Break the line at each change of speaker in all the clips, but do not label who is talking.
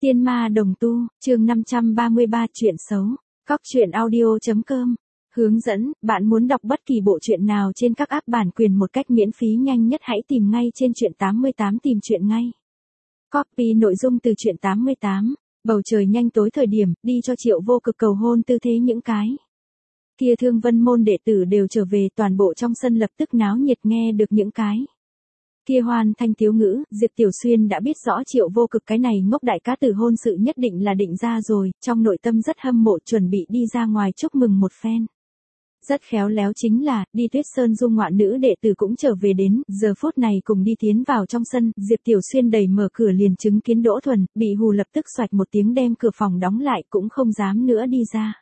Tiên ma đồng tu, chương 533 chuyện xấu. Cóc truyện audio.com. Hướng dẫn, bạn muốn đọc bất kỳ bộ truyện nào trên các app bản quyền một cách miễn phí nhanh nhất hãy tìm ngay trên truyện 88 tìm truyện ngay. Copy nội dung từ truyện 88. Bầu trời nhanh tối thời điểm, đi cho Triệu Vô Cực cầu hôn tư thế những cái. Kia Thương Vân môn đệ tử đều trở về, toàn bộ trong sân lập tức náo nhiệt nghe được những cái. Kia hoan thanh tiếu ngữ, Diệp Tiểu Xuyên đã biết rõ Triệu Vô Cực cái này ngốc đại cá tử hôn sự nhất định là định ra rồi, trong nội tâm rất hâm mộ chuẩn bị đi ra ngoài chúc mừng một phen. Rất khéo léo chính là, đi Tuyết Sơn du ngoạn nữ đệ tử cũng trở về đến, giờ phút này cùng đi tiến vào trong sân, Diệp Tiểu Xuyên đẩy mở cửa liền chứng kiến Đỗ Thuần, bị hù lập tức xoạch một tiếng đem cửa phòng đóng lại cũng không dám nữa đi ra.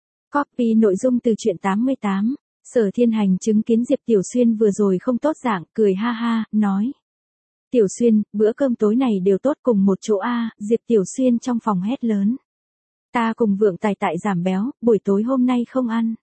Copy nội dung từ truyện 88. Sở Thiên Hành chứng kiến Diệp Tiểu Xuyên vừa rồi không tốt dạng, cười ha ha, nói. Tiểu Xuyên, bữa cơm tối này đều tốt cùng một chỗ a. Diệp Tiểu Xuyên trong phòng hét lớn. Ta cùng Vượng Tài tại giảm béo, buổi tối hôm nay không ăn.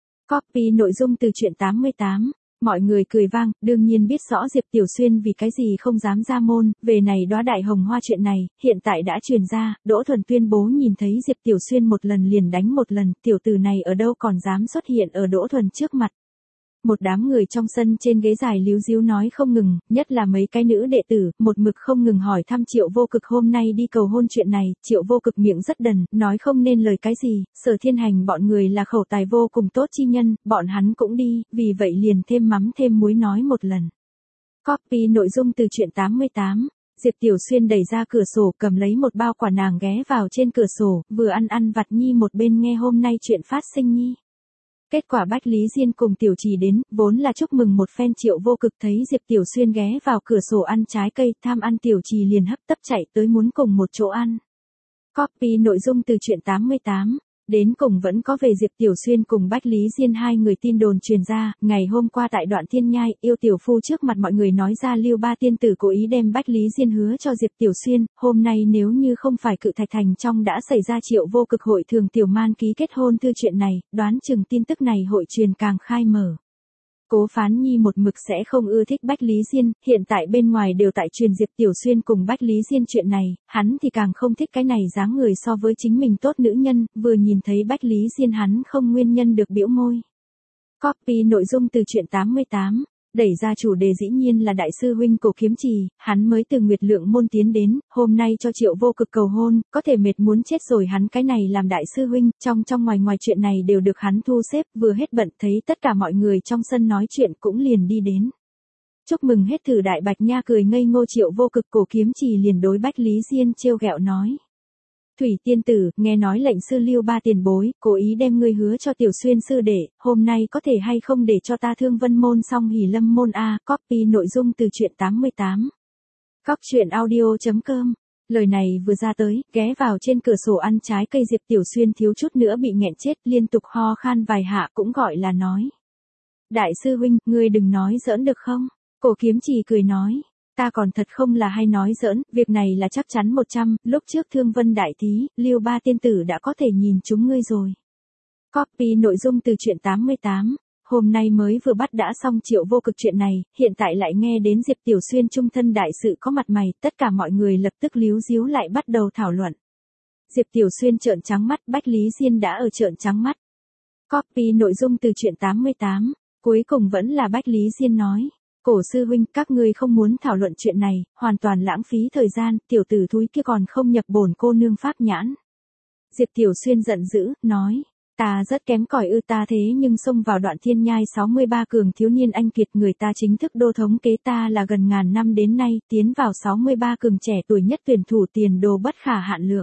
Copy nội dung từ truyện 88. Mọi người cười vang, đương nhiên biết rõ Diệp Tiểu Xuyên vì cái gì không dám ra môn, về này đóa đại hồng hoa chuyện này, hiện tại đã truyền ra, Đỗ Thuần tuyên bố nhìn thấy Diệp Tiểu Xuyên một lần liền đánh một lần, tiểu tử này ở đâu còn dám xuất hiện ở Đỗ Thuần trước mặt. Một đám người trong sân trên ghế dài líu díu nói không ngừng, nhất là mấy cái nữ đệ tử, một mực không ngừng hỏi thăm Triệu Vô Cực hôm nay đi cầu hôn chuyện này, Triệu Vô Cực miệng rất đần, nói không nên lời cái gì, Sở Thiên Hành bọn người là khẩu tài vô cùng tốt chi nhân, bọn hắn cũng đi, vì vậy liền thêm mắm thêm muối nói một lần. Copy nội dung từ truyện 88. Diệp Tiểu Xuyên đẩy ra cửa sổ cầm lấy một bao quả nàng ghé vào trên cửa sổ, vừa ăn vặt nhi một bên nghe hôm nay chuyện phát sinh nhi. Kết quả Bách Lý Diên cùng Tiểu Trì đến, vốn là chúc mừng một phen Triệu Vô Cực thấy Diệp Tiểu Xuyên ghé vào cửa sổ ăn trái cây, tham ăn Tiểu Trì liền hấp tấp chạy tới muốn cùng một chỗ ăn. Copy nội dung từ truyện 88. Đến cùng vẫn có về Diệp Tiểu Xuyên cùng Bách Lý Diên hai người tin đồn truyền ra, ngày hôm qua tại Đoạn Thiên Nhai, Yêu Tiểu Phu trước mặt mọi người nói ra Lưu Ba tiên tử cố ý đem Bách Lý Diên hứa cho Diệp Tiểu Xuyên, hôm nay nếu như không phải Cự Thạch Thành trong đã xảy ra Triệu Vô Cực hội thường Tiểu Man ký kết hôn thư chuyện này, đoán chừng tin tức này hội truyền càng khai mở. Cố Phán Nhi một mực sẽ không ưa thích Bách Lý Diên, hiện tại bên ngoài đều tại truyền Diệp Tiểu Xuyên cùng Bách Lý Diên chuyện này, hắn thì càng không thích cái này dáng người so với chính mình tốt nữ nhân, vừa nhìn thấy Bách Lý Diên hắn không nguyên nhân được biểu môi. Copy nội dung từ truyện 88. Đẩy ra chủ đề dĩ nhiên là đại sư huynh Cổ Kiếm Trì, hắn mới từ Nguyệt Lượng môn tiến đến, hôm nay cho Triệu Vô Cực cầu hôn, có thể mệt muốn chết rồi hắn cái này làm đại sư huynh, trong ngoài chuyện này đều được hắn thu xếp, vừa hết bận thấy tất cả mọi người trong sân nói chuyện cũng liền đi đến. Chúc mừng hết thử Đại Bạch Nha cười ngây ngô Triệu Vô Cực Cổ Kiếm Trì liền đối Bách Lý Diên trêu ghẹo nói. Thủy tiên tử, nghe nói lệnh sư Lưu Ba tiền bối, cố ý đem ngươi hứa cho Tiểu Xuyên sư đệ, hôm nay có thể hay không để cho ta Thương Vân môn xong Hỉ Lâm môn a. Copy nội dung từ truyện 88. Cóc truyện audio.com. Lời này vừa ra tới, ghé vào trên cửa sổ ăn trái cây Diệp Tiểu Xuyên thiếu chút nữa bị nghẹn chết, liên tục ho khan vài hạ cũng gọi là nói. Đại sư huynh, ngươi đừng nói giỡn được không? Cổ Kiếm Trì cười nói. Ta còn thật không là hay nói giỡn, việc này là chắc chắn 100, lúc trước Thương Vân đại thí, Lưu Ba tiên tử đã có thể nhìn chúng ngươi rồi. Copy nội dung từ truyện 88. Hôm nay mới vừa bắt đã xong Triệu Vô Cực chuyện này, hiện tại lại nghe đến Diệp Tiểu Xuyên trung thân đại sự có mặt mày, tất cả mọi người lập tức líu díu lại bắt đầu thảo luận. Diệp Tiểu Xuyên trợn trắng mắt, Bách Lý Diên đã ở trợn trắng mắt. Copy nội dung từ truyện 88. Cuối cùng vẫn là Bách Lý Diên nói. Cổ sư huynh, các ngươi không muốn thảo luận chuyện này, hoàn toàn lãng phí thời gian, tiểu tử thúi kia còn không nhập bổn cô nương pháp nhãn. Diệp Tiểu Xuyên giận dữ, nói, ta rất kém cỏi ta thế nhưng xông vào Đoạn Thiên Nhai 63 cường thiếu niên anh kiệt người ta chính thức đô thống kế ta là gần ngàn năm đến nay, tiến vào 63 cường trẻ tuổi nhất tuyển thủ tiền đồ bất khả hạn lượng.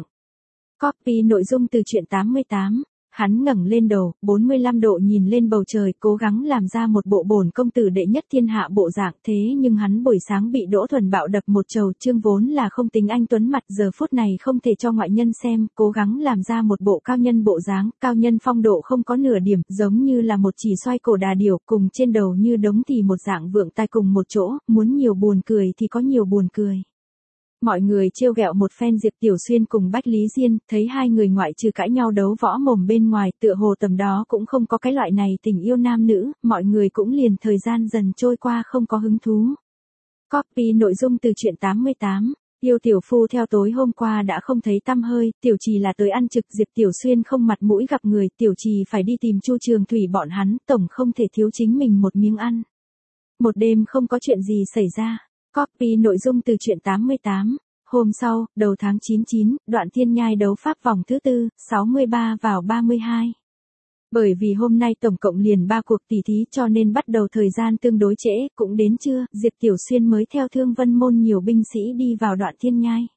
Copy nội dung từ truyện 88. Hắn ngẩng lên đầu, 45 độ nhìn lên bầu trời, cố gắng làm ra một bộ bổn công tử đệ nhất thiên hạ bộ dạng, thế nhưng hắn buổi sáng bị Đỗ Thuần bạo đập một trầu, chương vốn là không tính anh tuấn mặt, giờ phút này không thể cho ngoại nhân xem, cố gắng làm ra một bộ cao nhân bộ dáng, cao nhân phong độ không có nửa điểm, giống như là một chỉ xoay cổ đà điểu, cùng trên đầu như đống thì một dạng vượng tai cùng một chỗ, muốn nhiều buồn cười thì có nhiều buồn cười. Mọi người trêu ghẹo một phen Diệp Tiểu Xuyên cùng Bách Lý Diên, thấy hai người ngoại trừ cãi nhau đấu võ mồm bên ngoài, tựa hồ tầm đó cũng không có cái loại này tình yêu nam nữ, mọi người cũng liền thời gian dần trôi qua không có hứng thú. Copy nội dung từ truyện 88. Tiêu Tiểu Phu theo tối hôm qua đã không thấy tăm hơi, Tiểu Trì là tới ăn trực, Diệp Tiểu Xuyên không mặt mũi gặp người, Tiểu Trì phải đi tìm Chu Trường Thủy bọn hắn, tổng không thể thiếu chính mình một miếng ăn. Một đêm không có chuyện gì xảy ra. Copy nội dung từ truyện 88. Hôm sau, đầu tháng 99, Đoạn Thiên Nhai đấu pháp vòng thứ tư, 63 vào 32. Bởi vì hôm nay tổng cộng liền 3 cuộc tỷ thí cho nên bắt đầu thời gian tương đối trễ, cũng đến trưa, Diệp Tiểu Xuyên mới theo Thương Vân Môn nhiều binh sĩ đi vào Đoạn Thiên Nhai.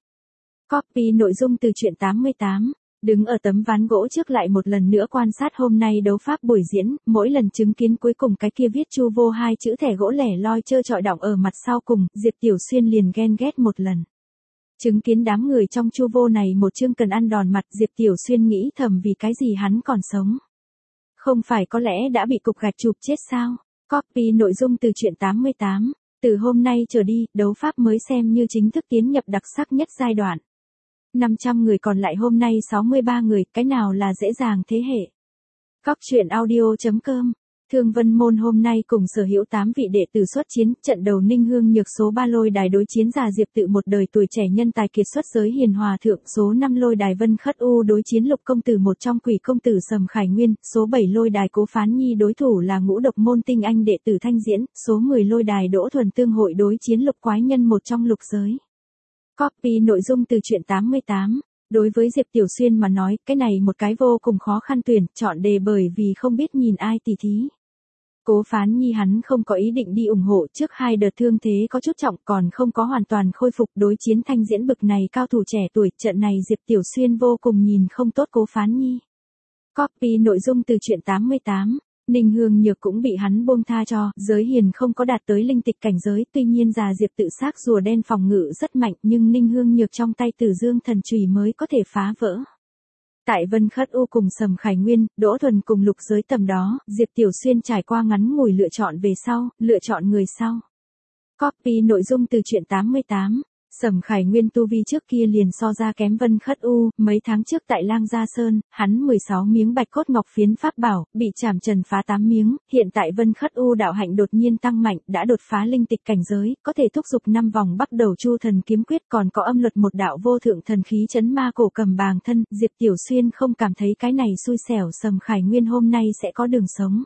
Copy nội dung từ truyện 88. Đứng ở tấm ván gỗ trước lại một lần nữa quan sát hôm nay đấu pháp buổi diễn, mỗi lần chứng kiến cuối cùng cái kia viết Chu Vô hai chữ thẻ gỗ lẻ loi trơ trọi đọng ở mặt sau cùng, Diệp Tiểu Xuyên liền ghen ghét một lần. Chứng kiến đám người trong Chu Vô này một chương cần ăn đòn mặt, Diệp Tiểu Xuyên nghĩ thầm vì cái gì hắn còn sống. Không phải có lẽ đã bị cục gạch chụp chết sao? Copy nội dung từ truyện 88. Từ hôm nay trở đi, đấu pháp mới xem như chính thức tiến nhập đặc sắc nhất giai đoạn. 500 người còn lại hôm nay 63 người, cái nào là dễ dàng thế hệ. Cóc truyện audio.com. Thương Vân Môn hôm nay cùng sở hữu 8 vị đệ tử xuất chiến, trận đầu Ninh Hương Nhược số 3 lôi đài đối chiến Già Diệp Tự một đời tuổi trẻ nhân tài kiệt xuất giới hiền hòa thượng, số 5 lôi đài Vân Khất U đối chiến Lục công tử một trong Quỷ công tử Sầm Khải Nguyên, số 7 lôi đài Cố Phán Nhi đối thủ là Ngũ Độc môn tinh anh đệ tử Thanh Diễn, số 10 lôi đài Đỗ Thuần Tương hội đối chiến Lục quái nhân một trong Lục giới. Copy nội dung từ truyện 88. Đối với Diệp Tiểu Xuyên mà nói, cái này một cái vô cùng khó khăn tuyển, chọn đề bởi vì không biết nhìn ai tỷ thí. Cố Phán Nhi hắn không có ý định đi ủng hộ, trước 2 đợt thương thế có chút trọng còn không có hoàn toàn khôi phục, đối chiến Thanh Diễn bực này cao thủ trẻ tuổi, trận này Diệp Tiểu Xuyên vô cùng nhìn không tốt Cố Phán Nhi. Copy nội dung từ truyện 88. Ninh Hương Nhược cũng bị hắn buông tha cho, giới hiền không có đạt tới linh tịch cảnh giới, tuy nhiên Già Diệp Tự xác rùa đen phòng ngự rất mạnh, nhưng Ninh Hương Nhược trong tay Tử Dương thần chùy mới có thể phá vỡ. Tại Vân Khất U cùng Sầm Khải Nguyên, Đỗ Thuần cùng Lục giới tầm đó, Diệp Tiểu Xuyên trải qua ngắn ngủi lựa chọn về sau, lựa chọn người sau. Copy nội dung từ truyện 88. Sầm Khải Nguyên tu vi trước kia liền so ra kém Vân Khất U, mấy tháng trước tại Lang Gia Sơn, hắn 16 miếng bạch cốt ngọc phiến pháp bảo, bị chảm trần phá 8 miếng, hiện tại Vân Khất U đạo hạnh đột nhiên tăng mạnh, đã đột phá linh tịch cảnh giới, có thể thúc giục 5 vòng bắt đầu Chu thần kiếm quyết, còn có âm luật một đạo vô thượng thần khí chấn ma cổ cầm bàng thân, Diệp Tiểu Xuyên không cảm thấy cái này xui xẻo, Sầm Khải Nguyên hôm nay sẽ có đường sống.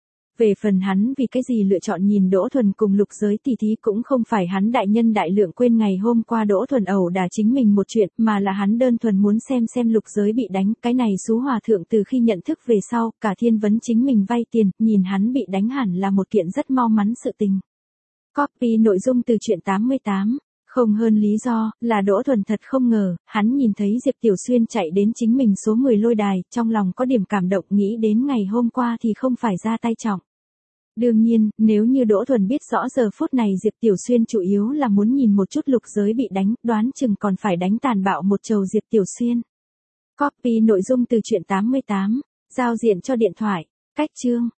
Về phần hắn vì cái gì lựa chọn nhìn Đỗ Thuần cùng Lục giới tỷ thí cũng không phải hắn đại nhân đại lượng quên ngày hôm qua Đỗ Thuần ẩu đả chính mình một chuyện, mà là hắn đơn thuần muốn xem Lục giới bị đánh, cái này xú hòa thượng từ khi nhận thức về sau, cả thiên vấn chính mình vay tiền, nhìn hắn bị đánh hẳn là một kiện rất mau mắn sự tình. Copy nội dung từ truyện 88. Không hơn lý do, là Đỗ Thuần thật không ngờ, hắn nhìn thấy Diệp Tiểu Xuyên chạy đến chính mình số 10 lôi đài, trong lòng có điểm cảm động, nghĩ đến ngày hôm qua thì không phải ra tay trọng. Đương nhiên, nếu như Đỗ Thuần biết rõ giờ phút này Diệp Tiểu Xuyên chủ yếu là muốn nhìn một chút Lục giới bị đánh, đoán chừng còn phải đánh tàn bạo một trầu Diệp Tiểu Xuyên. Copy nội dung từ truyện 88. Giao diện cho điện thoại. Cách chương.